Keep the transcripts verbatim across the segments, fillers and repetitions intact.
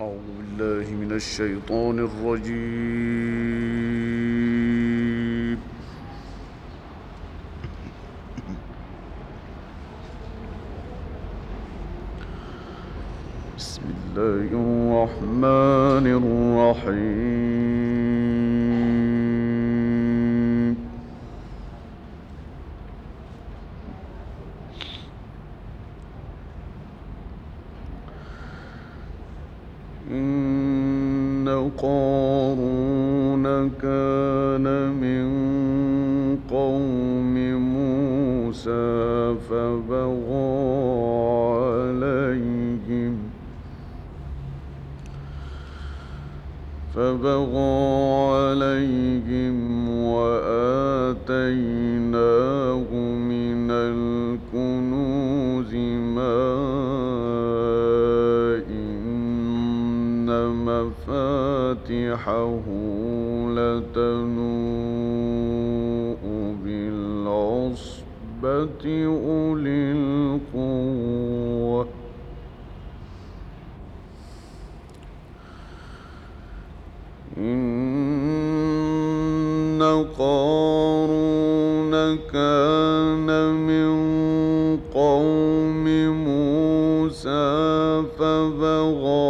أعوذ بالله من الشيطان الرجيم. بسم الله الرحمن الرحيم. إن قارون كان من قوم موسى فبغى عليهم فبغى عليهم وآتيناه من الكنوز ما إن مفاتحه لتنوء بالعصبة أولي القوة. إن قارون كان من قوم موسى فبغى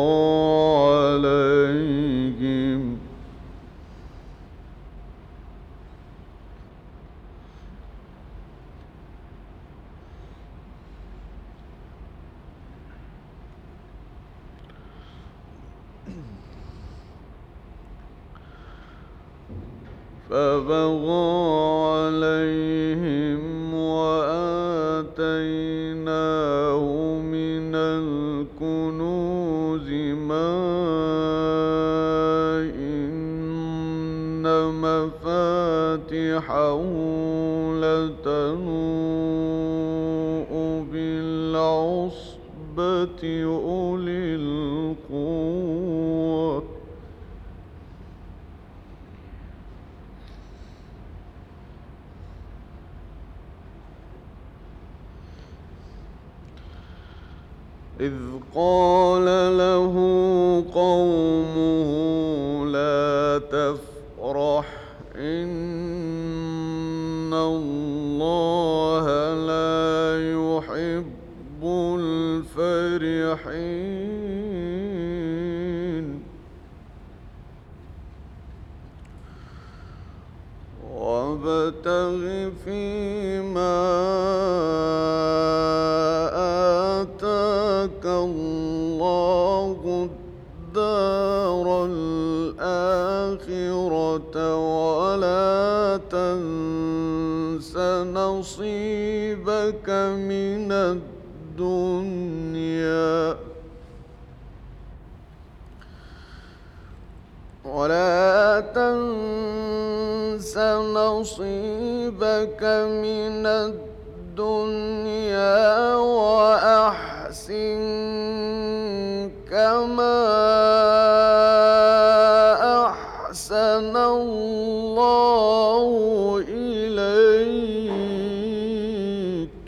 عليهم فبغى عليهم وآتيناه من الكنوز ما إن مفاتحه لتنوء بالعصبة أولي القوة. إذ قال له قومه لا تفرح إن الله لا يحب الفرحين وابتغ فيما آتاك الله الدار الآخرة ولا تنس نصيبك من الدنيا ولا تنس نصيبك من الدنيا وأحسن كما أحسن الله إليك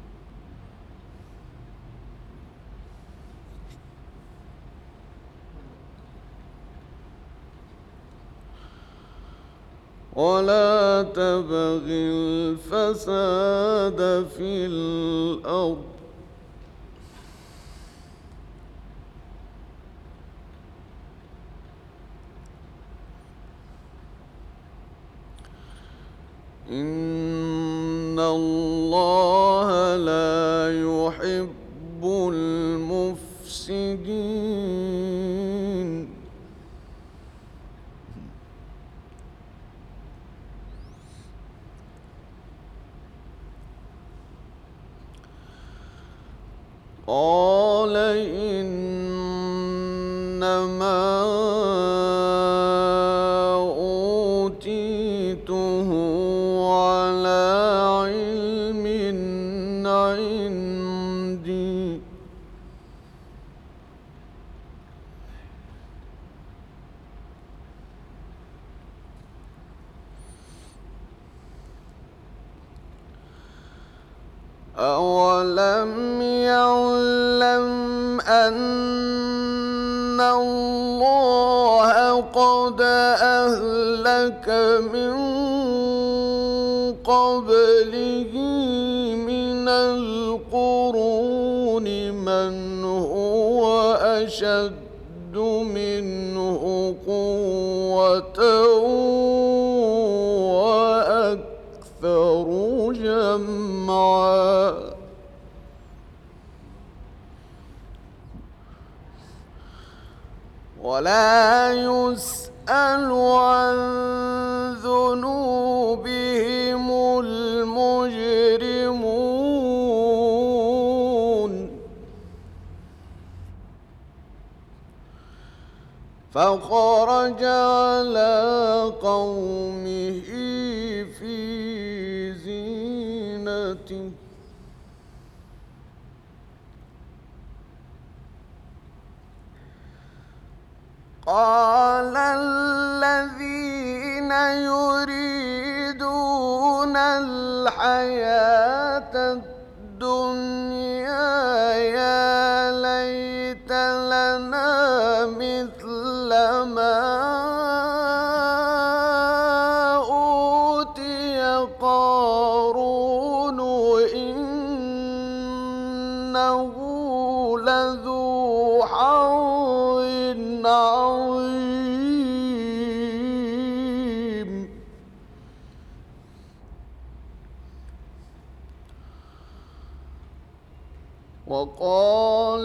ولا تبغ الفساد في الأرض إن الله لا يحب المفسدين. قال إنما أوتيته على علم عندي أولم يعلم أن من قبله من القرون من هو أشد منه قوة وأكثر جمعا ولا يسأل عن ذنوبهم المجرمون فخرج على قومه في زينته قال الذين يريدون الحياة الدنيا يا ليت لنا مثل ما أوتي قارون إنه لذو حظ عظيم وقال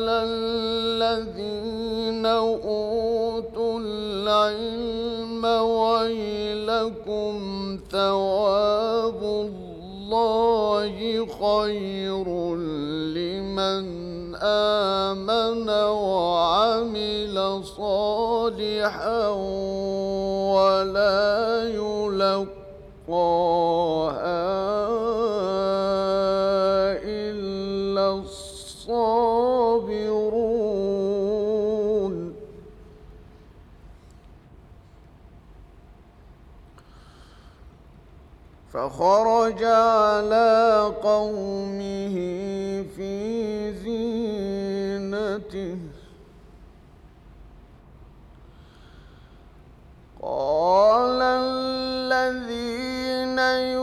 الذين أوتوا العلم ويلكم ثواب الله خير لمن آمن وعمل صالحا ولا يلقاها إلا الصابرون فخرج على قومه في زينته قال الذين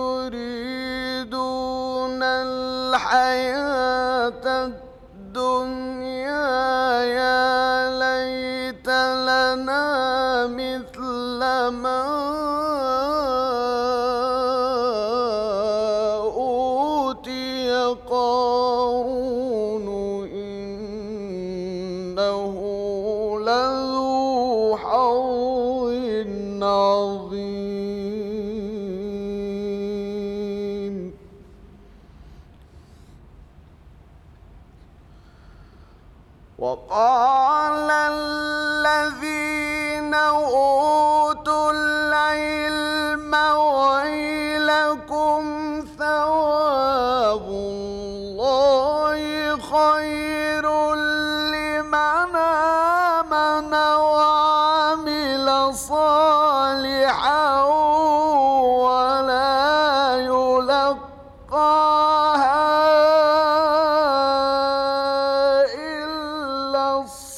يريدون الحياة الدنيا يا ليت لنا مثل ما أوتي قارون إنه لذو حظ عظيم وقال الذين أوتوا العلم ويلكم ثواب الله خير لمن آمن وعمل صالحا ولا يلقاها إلا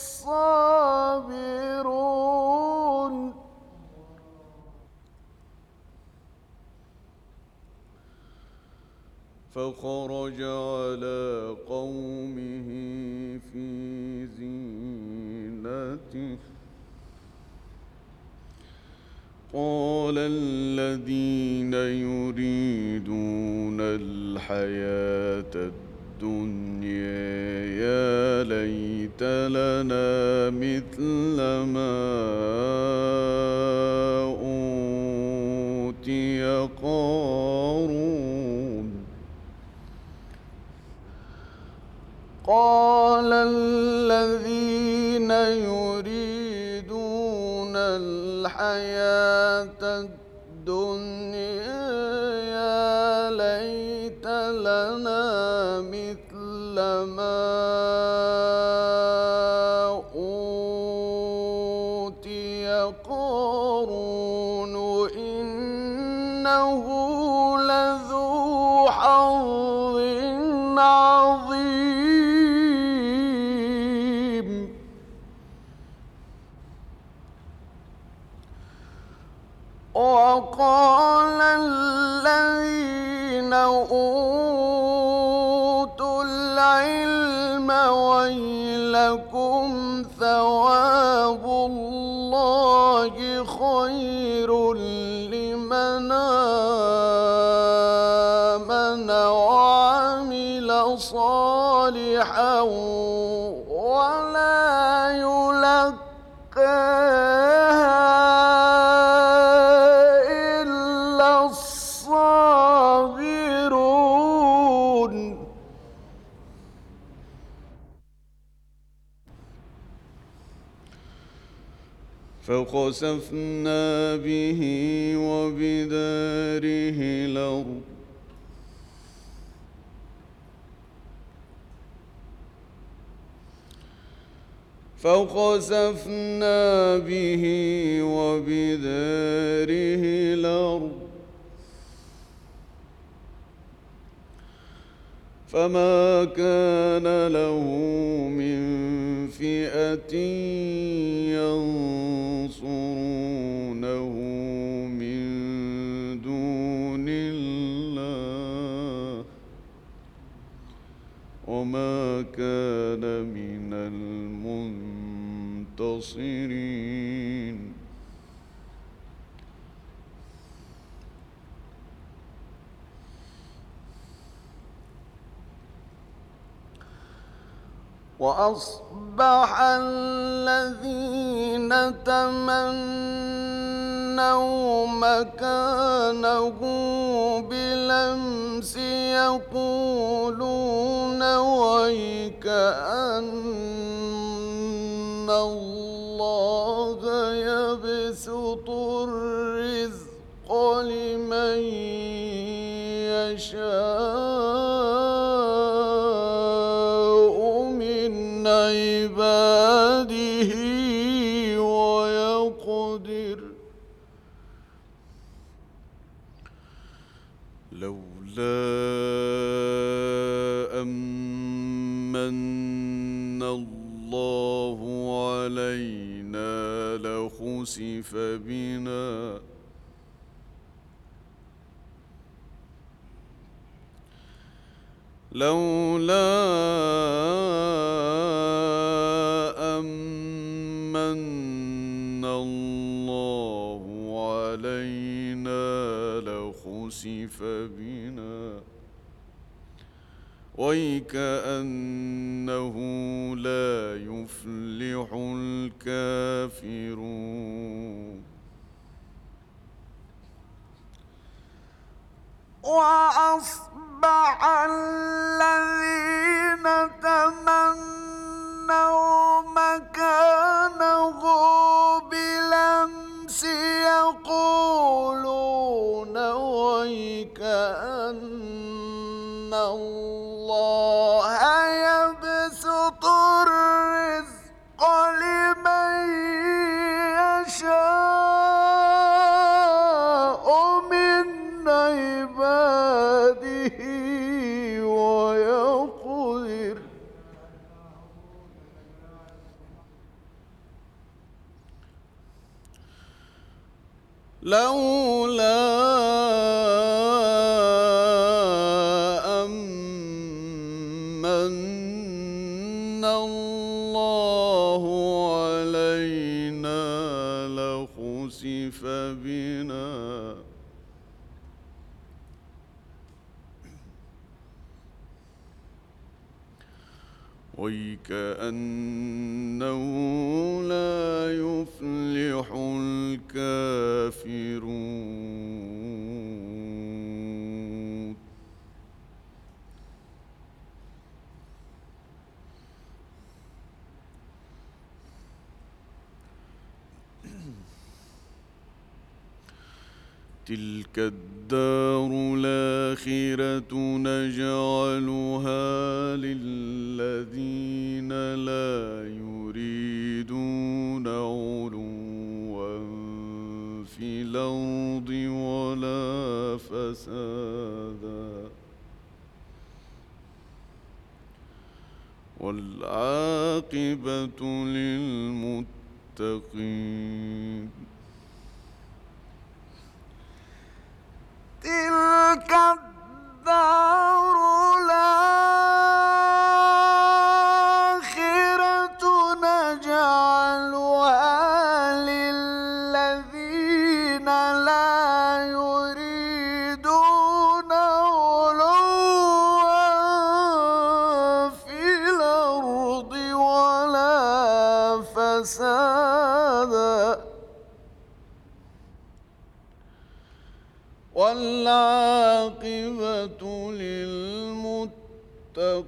الصابرون فخرج على قومه في زينته قال الذين يريدون الحياة الدنيا يا ليت لنا مثل ما أوتي قارون قال الذين يريدون الحياة الدنيا يا ليت لنا مثل ما أوتي قارون إنه لذو حظ عظيم وقال العلم ويلكم ثواب الله خير لمن آمن وعمل صالحا ولا يلقاها إلا الصابرون. فخسفنا به وبداره الأرض فخسفنا به وبداره الأرض فما كان له من فئة ينصرونه من دون الله وما كان من المنتصرين. وأصبح الذين تمنوا مكانه بالأمس يقولون ويكأن الله يبسط الرزق لمن يشاء من عباده ويقدر لولا أمن الله علينا لخسف بنا لولا أمن الله علينا لخسف بنا ويكأنه لا يفلح الكافرون. وأصبح الذين تمنوا مكانه بالأمس يقولون ويكأن الله يبسط الرزق لمن يشاء من عباده ويقدر لولا أمن الله علينا لخسف بنا ويكأنه لا يفلح الكافرون. تلك الدار الآخرة نجعلها للذين لا يريدون علوا في الأرض ولا فسادا والعاقبة للمتقين. تلك الدار الآخرة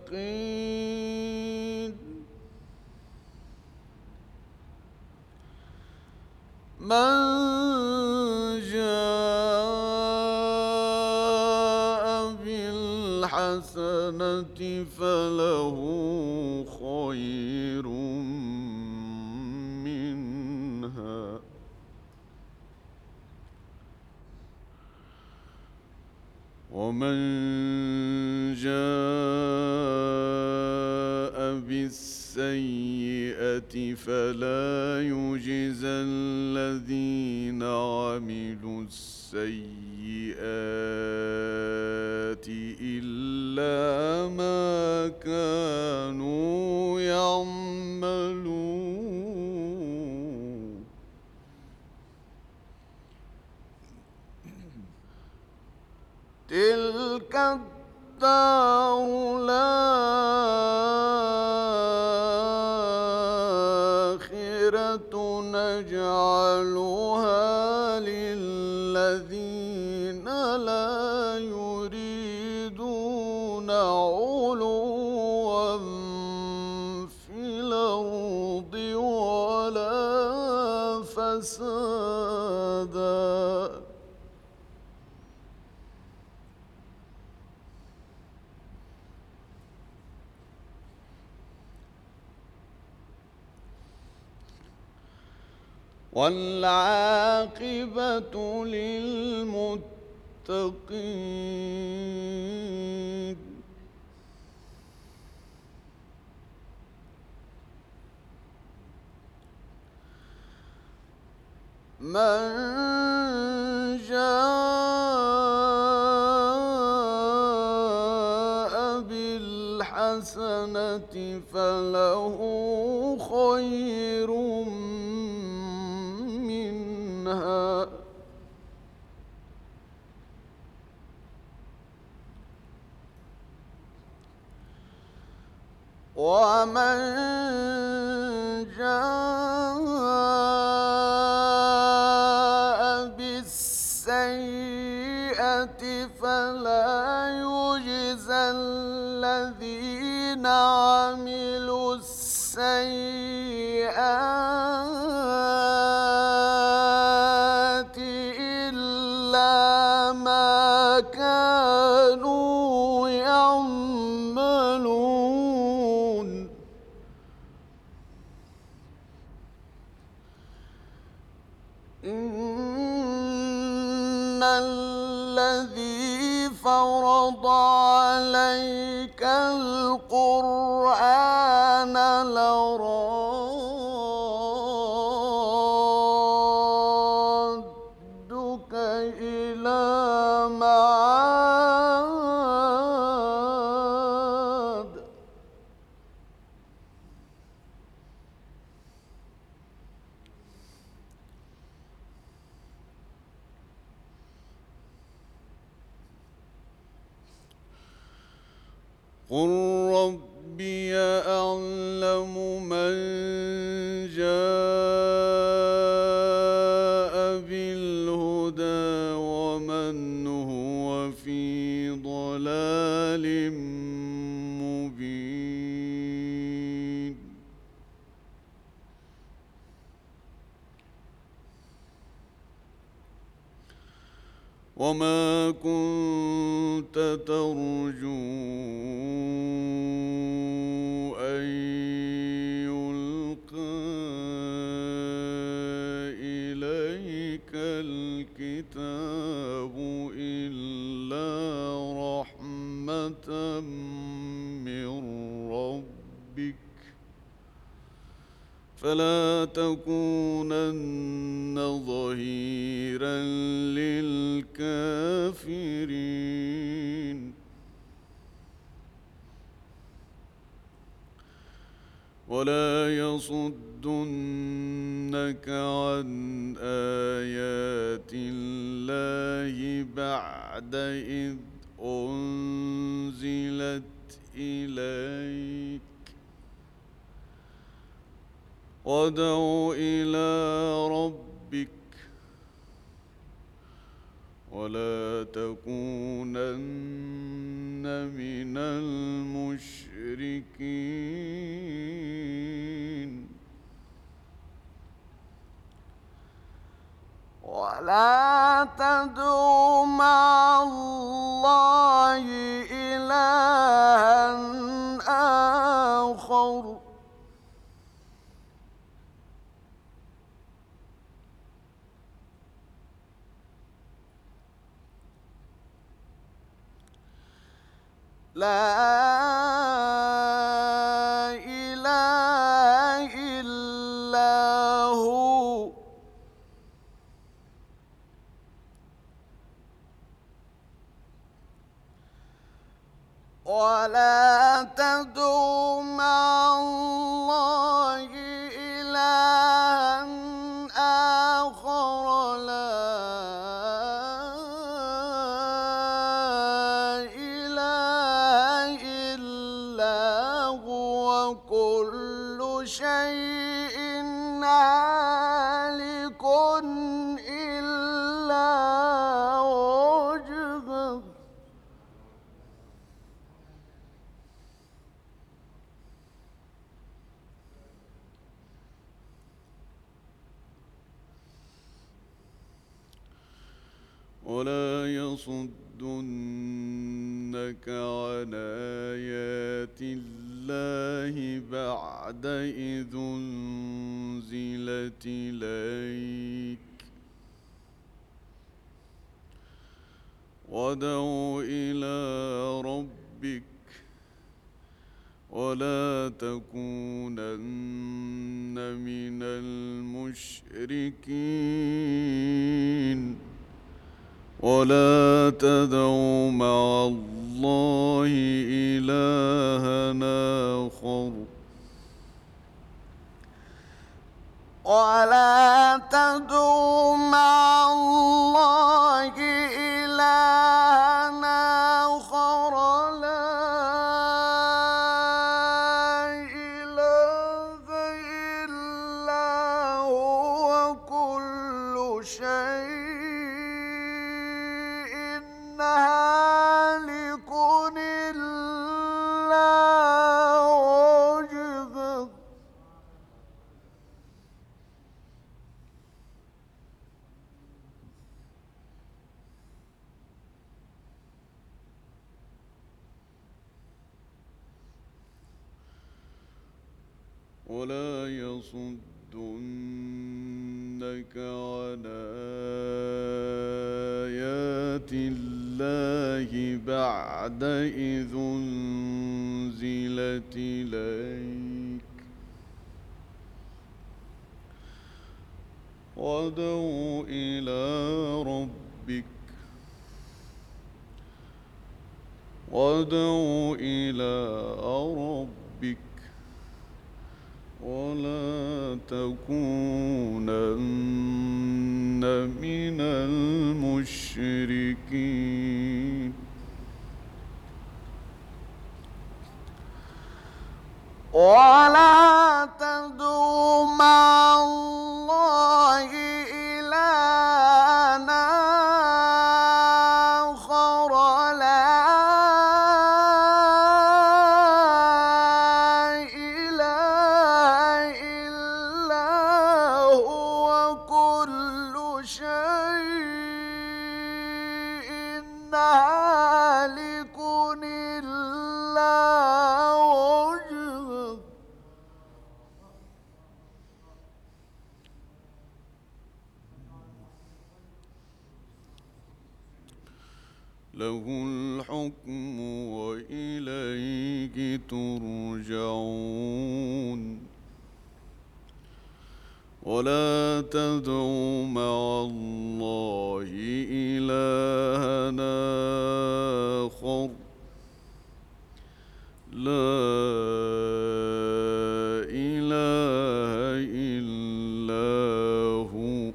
المتقين من جاء بالحسنة فله خير منها ومن جاء بالسيئة فلا يجزى الذين عملوا السيئات إلا ما كانوا يعملون تلك الدار الآخرة نجعلها للذين لا يريدون علوا في الأرض ولا فسادا والعاقبة للمتقين من جاء بالحسنة فله خير منها ومن جاء بالسيئة فلا يجزى الذين عملوا السيئات إلا ما كانوا يعملون إن الذي فرض عليك القرآن لرادك إلى معاد قل ربي أعلم من جاء بالهدى ومن هو في ضلال مبين وما كنت ترجو أن يلقى إليك الكتاب إلا رحمة من ربك فلا تكونن ظهيرا للكافرين ولا يصدنك عن آيات الله بعد إذ أنزلت إليك وادع إلى ربك ولا تكونن من المشركين المشركين ولا تدع مع الله إلها آخر لا إله إلا هو ولا تدع مع الله إلها آخر لا إله إلا هو كل شيء هالك إلا وجهه ولا يصدنك عن آيات الله بعد إذ أنزلت إليك وادع إلى ربك ولا تكونن من المشركين ولا تدع مع الله إلها آخر ولا تدع مع الله إلها آخر لا إله إلا هو كل شيء هالك إلا وجهه ولا يصدنك عن آيات الله بعد إذ أنزلت إليك وادع إلى ربك وادع إلى ربك ولا تكونن من المشركين ولا تدع مع الله إلها آخر لا إله إلا هو كل شيء هالك إلا وجهه له الحكم وإليه ترجعون ولا تدع مع الله إلها آخر لا إله إلا هو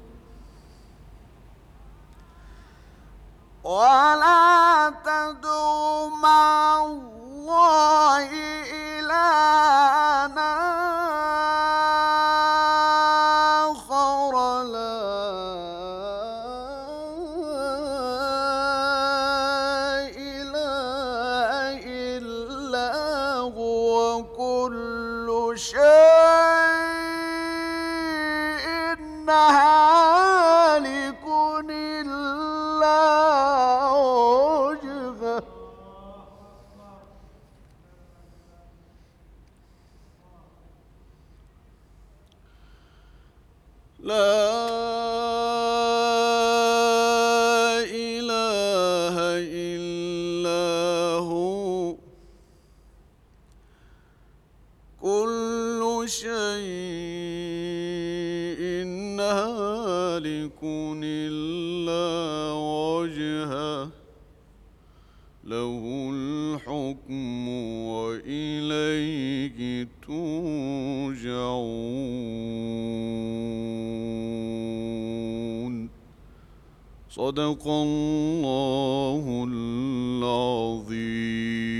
ولا تدع مع الله إلها آخر لا إله إلا هو وكل شيء هالك إلا وجهه لا إله إلا هو كل شيء هالك إلا وجهه له الحكم وإليه ترجعون. صدق الله العظيم.